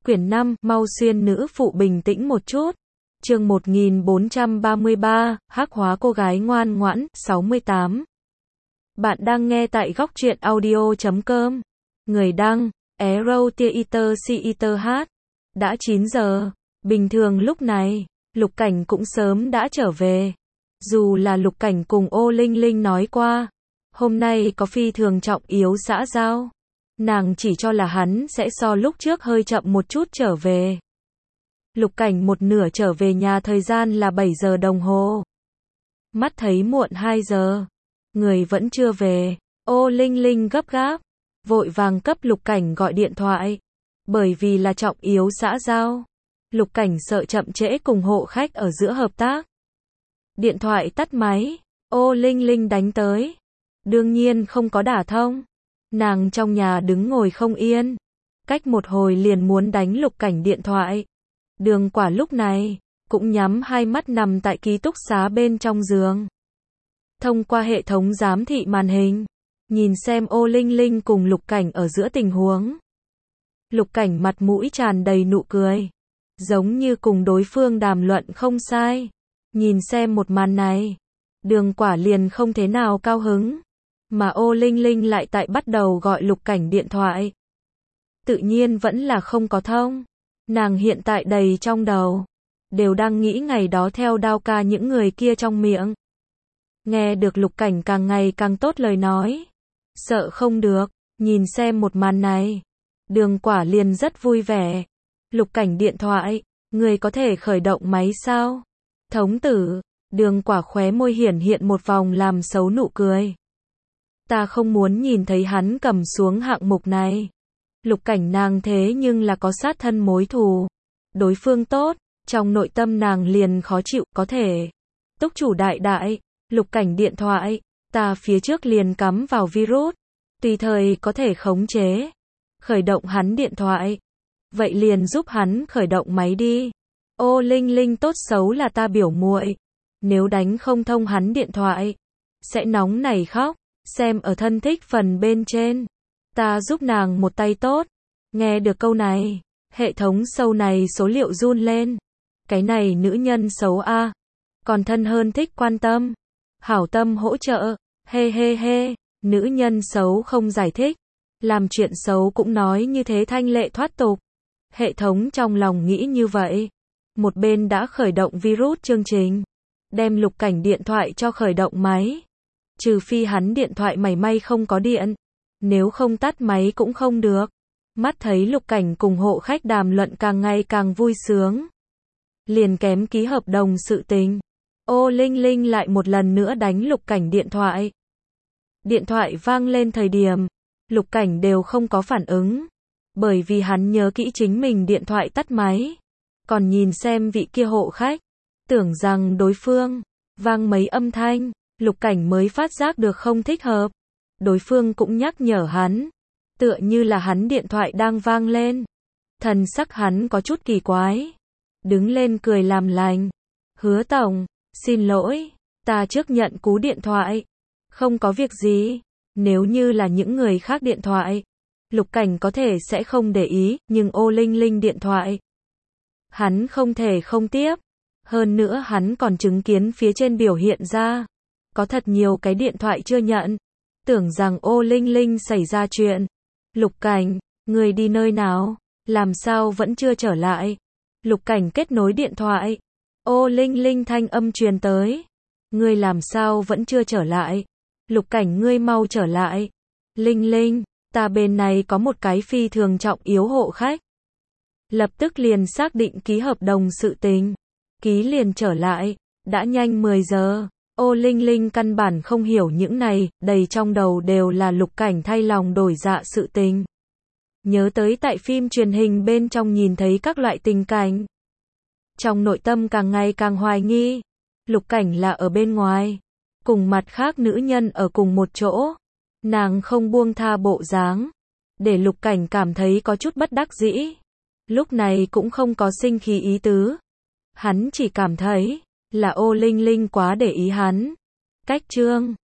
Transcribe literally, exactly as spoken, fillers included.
Quyển năm, mau xuyên nữ phụ bình tĩnh một chút. Chương một nghìn bốn trăm ba mươi ba, hắc hóa cô gái ngoan ngoãn, sáu mươi tám. Bạn đang nghe tại góc truyện audio chấm com. Người đăng, Arrow Theater Theater H. Đã chín giờ. Bình thường lúc này, Lục Cảnh cũng sớm đã trở về. Dù là Lục Cảnh cùng Ô Linh Linh nói qua, hôm nay có phi thường trọng yếu xã giao. Nàng chỉ cho là hắn sẽ so lúc trước hơi chậm một chút trở về. Lục Cảnh một nửa trở về nhà thời gian là bảy giờ đồng hồ. Mắt thấy muộn hai giờ. Người vẫn chưa về. Ô Linh Linh gấp gáp. Vội vàng cấp Lục Cảnh gọi điện thoại. Bởi vì là trọng yếu xã giao. Lục Cảnh sợ chậm trễ cùng hộ khách ở giữa hợp tác. Điện thoại tắt máy. Ô Linh Linh đánh tới. Đương nhiên không có đả thông. Nàng trong nhà đứng ngồi không yên. Cách một hồi liền muốn đánh Lục Cảnh điện thoại. Đường Quả lúc này cũng nhắm hai mắt nằm tại ký túc xá bên trong giường. Thông qua hệ thống giám thị màn hình, nhìn xem Ô Linh Linh cùng Lục Cảnh ở giữa tình huống. Lục Cảnh mặt mũi tràn đầy nụ cười, giống như cùng đối phương đàm luận không sai. Nhìn xem một màn này, Đường Quả liền không thế nào cao hứng, mà Ô Linh Linh lại tại bắt đầu gọi Lục Cảnh điện thoại. Tự nhiên vẫn là không có thông. Nàng hiện tại đầy trong đầu, đều đang nghĩ ngày đó theo đao ca những người kia trong miệng. Nghe được Lục Cảnh càng ngày càng tốt lời nói, sợ không được, nhìn xem một màn này, Đường Quả liền rất vui vẻ. Lục Cảnh điện thoại, người có thể khởi động máy sao? Thống tử, Đường Quả khóe môi hiển hiện một vòng làm xấu nụ cười. Ta không muốn nhìn thấy hắn cầm xuống hạng mục này. Lục Cảnh nàng thế nhưng là có sát thân mối thù. Đối phương tốt, trong nội tâm nàng liền khó chịu, có thể. Túc chủ đại đại, Lục Cảnh điện thoại, ta phía trước liền cắm vào virus, tùy thời có thể khống chế. Khởi động hắn điện thoại. Vậy liền giúp hắn khởi động máy đi. Ô Linh Linh tốt xấu là ta biểu muội. Nếu đánh không thông hắn điện thoại, sẽ nóng nảy khóc, xem ở thân thích phần bên trên. Ta giúp nàng một tay tốt. Nghe được câu này, hệ thống sâu này số liệu run lên. Cái này nữ nhân xấu a, à. Còn thân hơn thích quan tâm, hảo tâm hỗ trợ, hê hê hê. Nữ nhân xấu không giải thích, làm chuyện xấu cũng nói như thế thanh lệ thoát tục. Hệ thống trong lòng nghĩ như vậy. Một bên đã khởi động virus chương trình, đem Lục Cảnh điện thoại cho khởi động máy. Trừ phi hắn điện thoại mảy may không có điện, nếu không tắt máy cũng không được. Mắt thấy Lục Cảnh cùng hộ khách đàm luận càng ngày càng vui sướng, liền kém ký hợp đồng sự tình. Ô Linh Linh lại một lần nữa đánh Lục Cảnh điện thoại. Điện thoại vang lên thời điểm, Lục Cảnh đều không có phản ứng, bởi vì hắn nhớ kỹ chính mình điện thoại tắt máy, còn nhìn xem vị kia hộ khách, tưởng rằng đối phương vang mấy âm thanh, Lục Cảnh mới phát giác được không thích hợp. Đối phương cũng nhắc nhở hắn, tựa như là hắn điện thoại đang vang lên. Thần sắc hắn có chút kỳ quái, đứng lên cười làm lành. Hứa tổng, xin lỗi, ta trước nhận cú điện thoại. Không có việc gì, nếu như là những người khác điện thoại, Lục Cảnh có thể sẽ không để ý, nhưng Ô Linh Linh điện thoại, hắn không thể không tiếp. Hơn nữa hắn còn chứng kiến phía trên biểu hiện ra, có thật nhiều cái điện thoại chưa nhận. Tưởng rằng Ô Linh Linh xảy ra chuyện. Lục Cảnh, người đi nơi nào? Làm sao vẫn chưa trở lại? Lục Cảnh kết nối điện thoại. Ô Linh Linh thanh âm truyền tới. Ngươi làm sao vẫn chưa trở lại? Lục Cảnh ngươi mau trở lại. Linh Linh, ta bên này có một cái phi thường trọng yếu hộ khách. Lập tức liền xác định ký hợp đồng sự tình. Ký liền trở lại. Đã nhanh mười giờ. Ô Linh Linh căn bản không hiểu những này, đầy trong đầu đều là Lục Cảnh thay lòng đổi dạ sự tình. Nhớ tới tại phim truyền hình bên trong nhìn thấy các loại tình cảnh. Trong nội tâm càng ngày càng hoài nghi, Lục Cảnh là ở bên ngoài, cùng mặt khác nữ nhân ở cùng một chỗ. Nàng không buông tha bộ dáng, để Lục Cảnh cảm thấy có chút bất đắc dĩ. Lúc này cũng không có sinh khí ý tứ. Hắn chỉ cảm thấy là Ô Linh Linh quá để ý hắn. Cách chương